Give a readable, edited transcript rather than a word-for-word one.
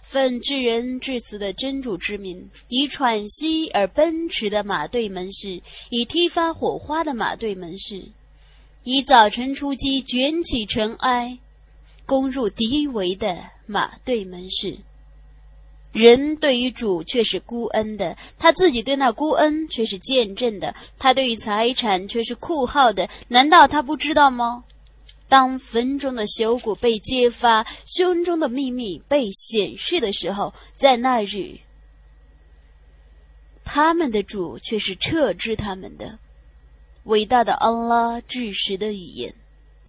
奉至仁至慈的真主之名，以喘息而奔驰的马队门市，以踢发火花的马队门市，以早晨出击卷起尘埃攻入敌围的马队门市。人对于主却是孤恩的，他自己对那孤恩却是见证的，他对于财产却是酷号的，难道他不知道吗？当坟中的朽骨被揭发，胸中的秘密被显示的时候，在那日，他们的主却是撤之他们的。伟大的安拉至实的语言。